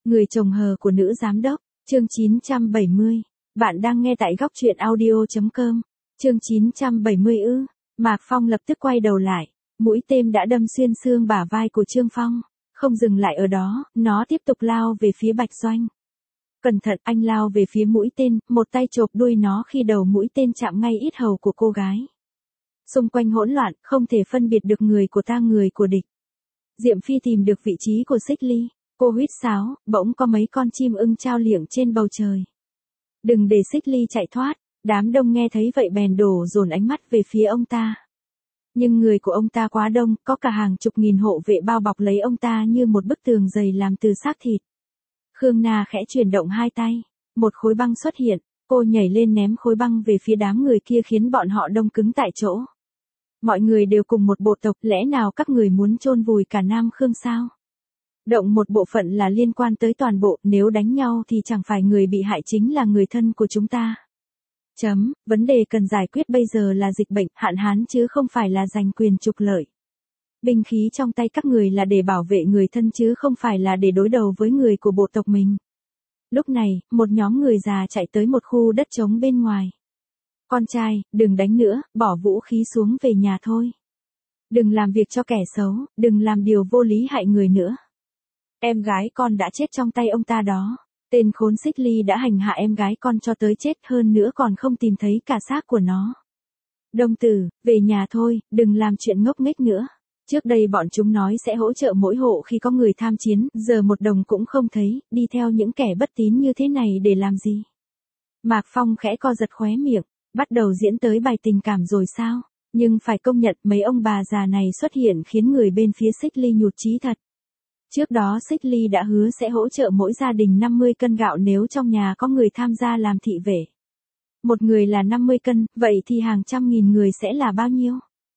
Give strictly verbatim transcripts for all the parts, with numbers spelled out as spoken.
Người chồng hờ của nữ giám đốc, chương chín trăm bảy mươi. Bạn đang nghe tại góc truyện audio chấm com. Chương chín trăm bảy mươi ư. Mạc Phong lập tức quay đầu lại, mũi tên đã đâm xuyên xương bả vai của Trương Phong, không dừng lại ở đó, nó tiếp tục lao về phía Bạch Doanh. Cẩn thận, anh lao về phía mũi tên, một tay chộp đuôi nó khi đầu mũi tên chạm ngay yết hầu của cô gái. Xung quanh hỗn loạn, không thể phân biệt được người của ta người của địch. Diệm Phi tìm được vị trí của Xích Ly, cô huýt sáo, bỗng có mấy con chim ưng trao liệng trên bầu trời. Đừng để Xích Ly chạy thoát, đám đông nghe thấy vậy bèn đổ dồn ánh mắt về phía ông ta. Nhưng người của ông ta quá đông, có cả hàng chục nghìn hộ vệ bao bọc lấy ông ta như một bức tường dày làm từ xác thịt. Khương Na khẽ chuyển động hai tay, một khối băng xuất hiện, cô nhảy lên ném khối băng về phía đám người kia khiến bọn họ đông cứng tại chỗ. Mọi người đều cùng một bộ tộc, lẽ nào các người muốn chôn vùi cả Nam Khương sao? Động một bộ phận là liên quan tới toàn bộ, nếu đánh nhau thì chẳng phải người bị hại chính là người thân của chúng ta. Chấm, vấn đề cần giải quyết bây giờ là dịch bệnh, hạn hán chứ không phải là giành quyền trục lợi. Binh khí trong tay các người là để bảo vệ người thân chứ không phải là để đối đầu với người của bộ tộc mình. Lúc này, một nhóm người già chạy tới một khu đất trống bên ngoài. Con trai, đừng đánh nữa, bỏ vũ khí xuống về nhà thôi. Đừng làm việc cho kẻ xấu, đừng làm điều vô lý hại người nữa. Em gái con đã chết trong tay ông ta đó. Tên khốn Xích Ly đã hành hạ em gái con cho tới chết, hơn nữa còn không tìm thấy cả xác của nó. Đông Tử, về nhà thôi, đừng làm chuyện ngốc nghếch nữa. Trước đây bọn chúng nói sẽ hỗ trợ mỗi hộ khi có người tham chiến, giờ một đồng cũng không thấy, đi theo những kẻ bất tín như thế này để làm gì? Mạc Phong khẽ co giật khóe miệng, bắt đầu diễn tới bài tình cảm rồi sao? Nhưng phải công nhận mấy ông bà già này xuất hiện khiến người bên phía Xích Ly nhụt chí thật. Trước đó Xích Ly đã hứa sẽ hỗ trợ mỗi gia đình năm mươi cân gạo nếu trong nhà có người tham gia làm thị vệ. Một người là năm mươi cân, vậy thì hàng trăm nghìn người sẽ là bao nhiêu?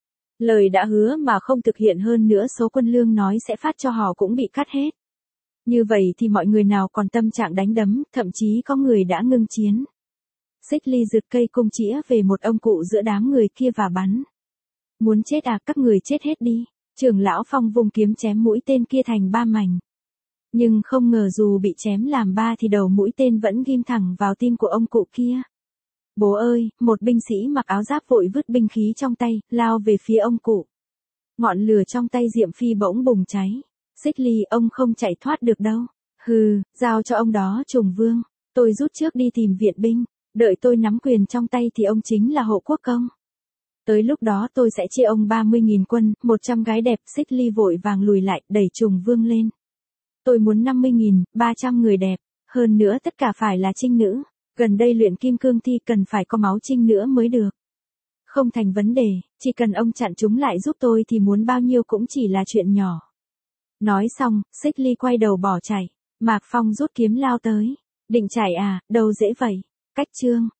Lời đã hứa mà không thực hiện, hơn nữa số quân lương nói sẽ phát cho họ cũng bị cắt hết. Như vậy thì mọi người nào còn tâm trạng đánh đấm, thậm chí có người đã ngưng chiến. Xích Ly giật cây cung chĩa về một ông cụ giữa đám người kia và bắn. Muốn chết à, các người chết hết đi. Trưởng lão Phong vung kiếm chém mũi tên kia thành ba mảnh. Nhưng không ngờ dù bị chém làm ba thì đầu mũi tên vẫn ghim thẳng vào tim của ông cụ kia. Bố ơi, một binh sĩ mặc áo giáp vội vứt binh khí trong tay, lao về phía ông cụ. Ngọn lửa trong tay Diệm Phi bỗng bùng cháy. Xích Ly, ông không chạy thoát được đâu. Hừ, giao cho ông đó Trùng Vương. Tôi rút trước đi tìm viện binh. Đợi tôi nắm quyền trong tay thì ông chính là hộ quốc công. Tới lúc đó tôi sẽ chia ông ba mươi nghìn quân, một trăm gái đẹp. Xích Ly vội vàng lùi lại, đẩy Trùng Vương lên. Tôi muốn năm mươi nghìn, ba trăm người đẹp. Hơn nữa tất cả phải là trinh nữ. Gần đây luyện kim cương thi cần phải có máu trinh nữa mới được. Không thành vấn đề, chỉ cần ông chặn chúng lại giúp tôi thì muốn bao nhiêu cũng chỉ là chuyện nhỏ. Nói xong, Xích Ly quay đầu bỏ chạy. Mạc Phong rút kiếm lao tới. Định chạy à, đâu dễ vậy. Cách chương.